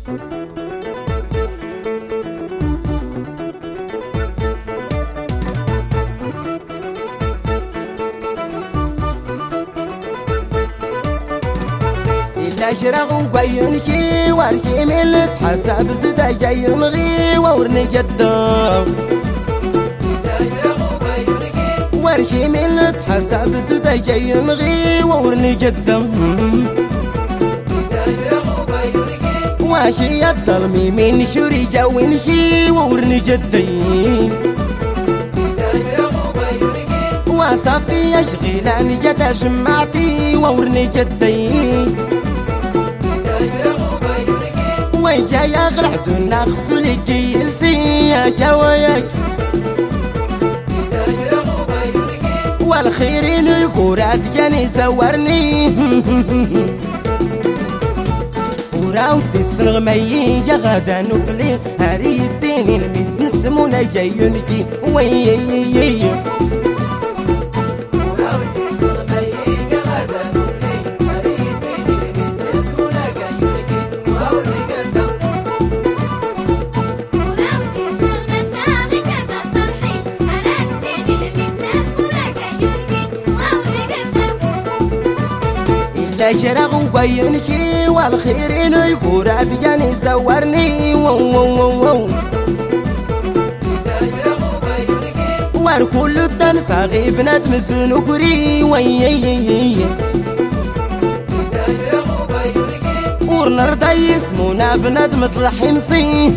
شرغ وبينكي واركي ملت حساب زدا جاي نغي وورني قدام واركي ملت حساب زدا جاي نغي وورني قدام واشي الظلمي من شوري جاوينكي وورني جدي وصافي اشغلاني جدا جمعتي وورني جدي وين جاي اغرح دون خصولك يلسيك وياك والخيرين الكورات جاني زورني وراود السنغمي يا غدا نفلي هاري الديني الميت نسمونا جايونكي وي شرغ وبينكي والخيرين يقورات جاني زورني واركل الدنفا غيبنات مسنوكري ورنرضى يسمونا بنات مطلع حمصي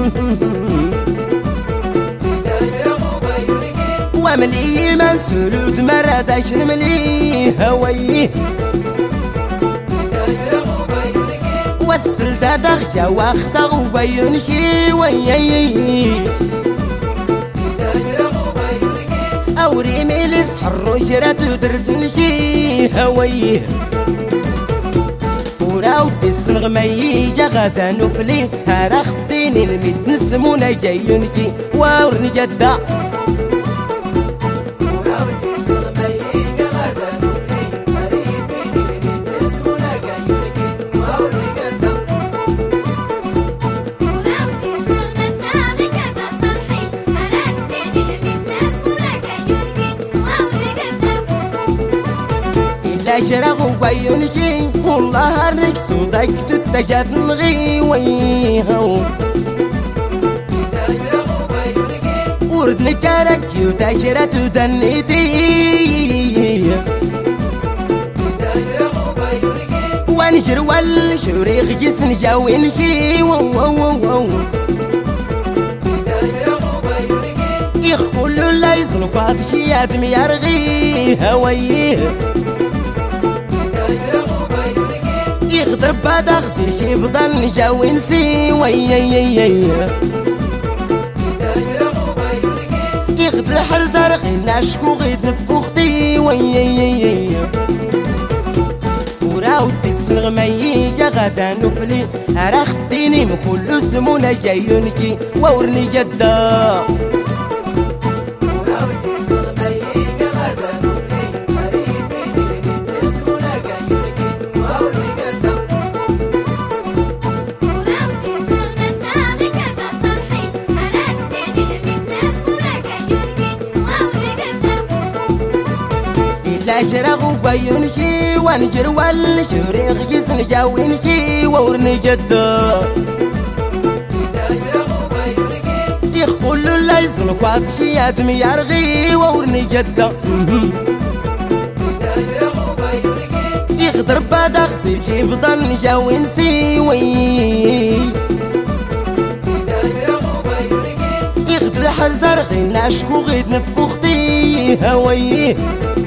وملي من سلوت مرة دايش نملي هوايه واسفل دادغ جا واختغ وبينكي وياي اوري ميلس حرو جرات ودردنكي هوايه وراود السنغمي جا غدا نفلي هرختيني الميت نسمونا جايونكي وورني جدا شرغ وبينكي والله هرك صوتك تتجات نغي ويهو ورد نكارك يتاجرة تدنيتي وانجر والشريخ جسن جاوينكي يخول لا يزنقات شياد ميارغي هوايه يغدر بعد اختي شي بضل جاوينسي وياي يغد الحرزة رغينا شكو غيد نفوختي وياي وراودي السنغمي يا غدا نفلي رختيني من كل سمونا جايونكي وورني جدا شرغ وبينكي وانجر والشريخ جسن جاوينكي وورني جدا يخول لا يزنقات شياد ميارغي وورني جدا يغدر بعد اختي شي بضل جاوينسي يغد الحرزة رغينا شكو غيد نفوختي هوايه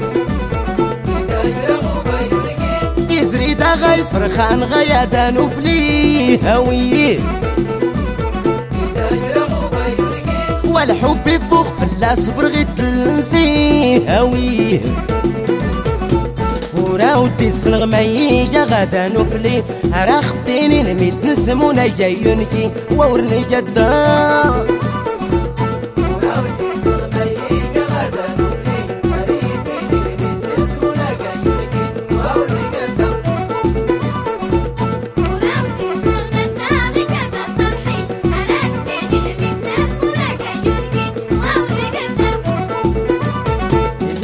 يزريد غاي فرخان غيادا نفلي هويه والحب فوق فلا صبر غيد تلنسي هويه وراودي السنغمي جا غدا نفلي رختيني الميت نسمونا جايونكي وورني جدا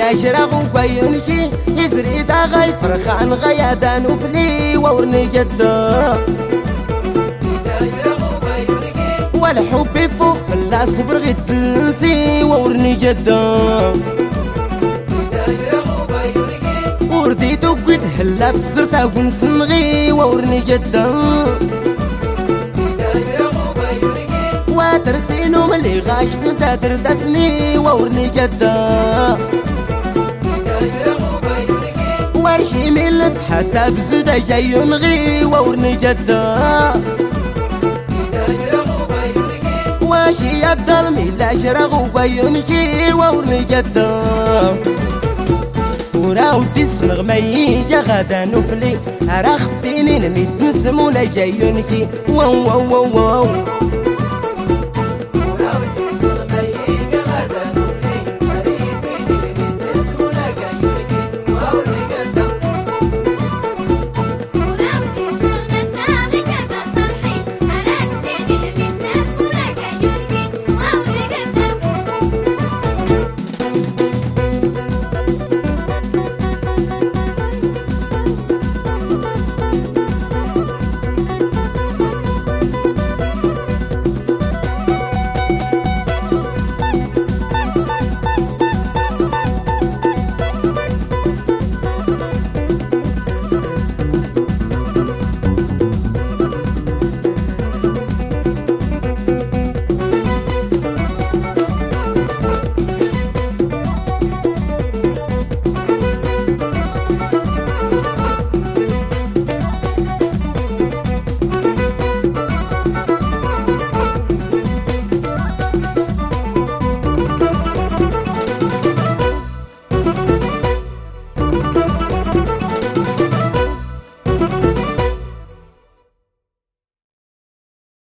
لا شرغ وقيونكي يزري دا غاي فرخان غيادا نفلي وورني جدا ولا حبي فوق لا صبر غير تنسي وورني جدا وردي توقيت هلا تصرت ونسنغي وورني جدا وترسينو ملي غاشت انت تردسني وورني جدا ورشي ملت حساب زودا جاي ينغي وورني جدا واشي الظلمي لا شرغ وبينكي وورني جدا وراودي السنغ ما يجا غدا نفلي رختيني نميت نسمو لا جايونكي واو واو واو